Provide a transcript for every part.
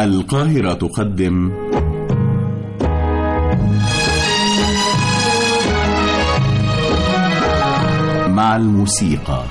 القاهرة تقدم مع الموسيقى.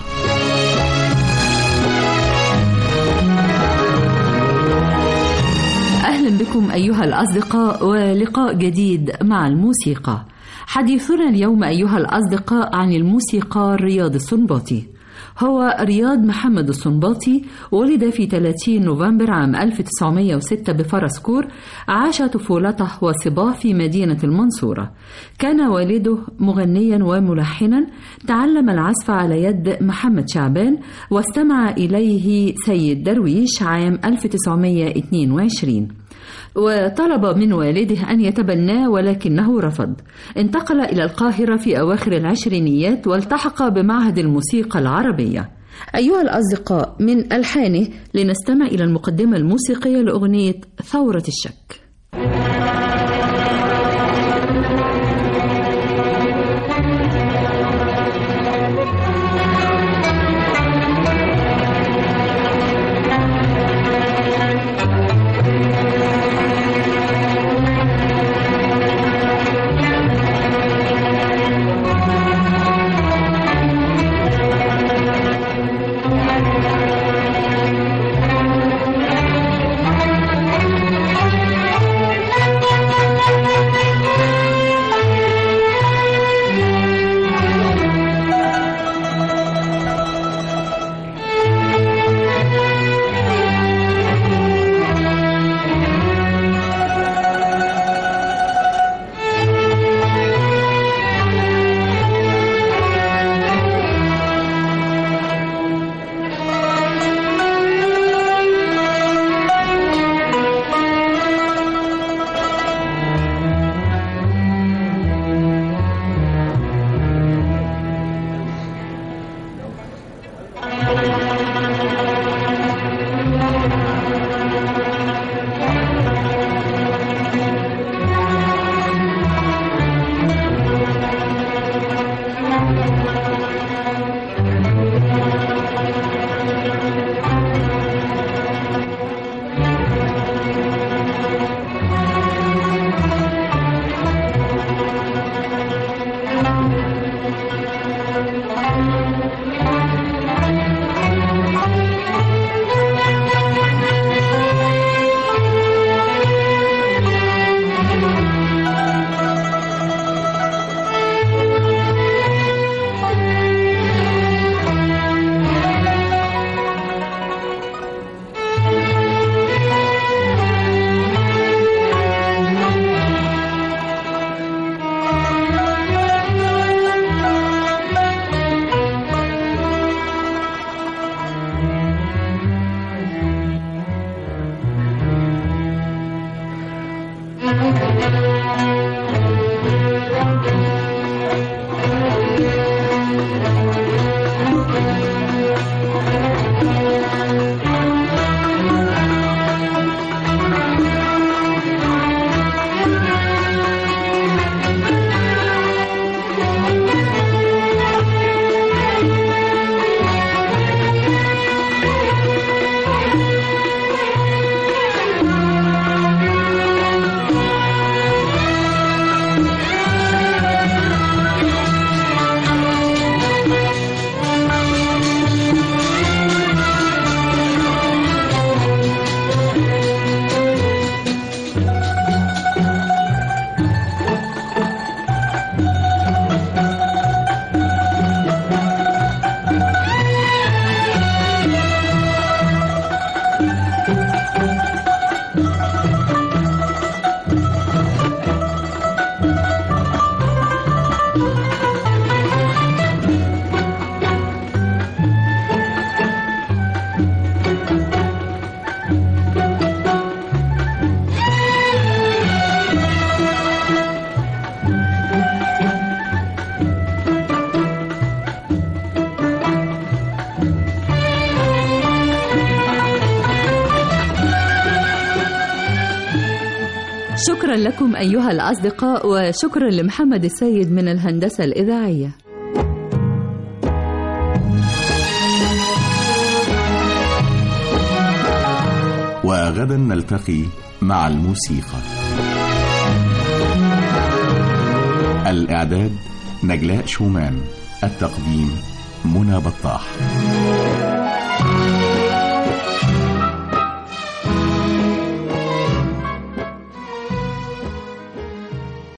أهلا بكم أيها الأصدقاء ولقاء جديد مع الموسيقى. حديثنا اليوم أيها الأصدقاء عن الموسيقار رياض السنباطي. هو رياض محمد السنباطي ولد في 30 نوفمبر عام 1906 بفرسكور. عاش طفولته وصباه في مدينة المنصورة. كان والده مغنيا وملحنا. تعلم العزف على يد محمد شعبان واستمع إليه سيد درويش عام 1922، وطلب من والده أن يتبناه ولكنه رفض. انتقل إلى القاهرة في أواخر العشرينيات والتحق بمعهد الموسيقى العربية. أيها الأصدقاء، من ألحانه لنستمع إلى المقدمة الموسيقية لأغنية ثورة الشك. شكرا لكم أيها الأصدقاء، وشكرا لمحمد السيد من الهندسة الإذاعية. وغدا نلتقي مع الموسيقى. الإعداد نجلاء شومان، التقديم منى بطاح.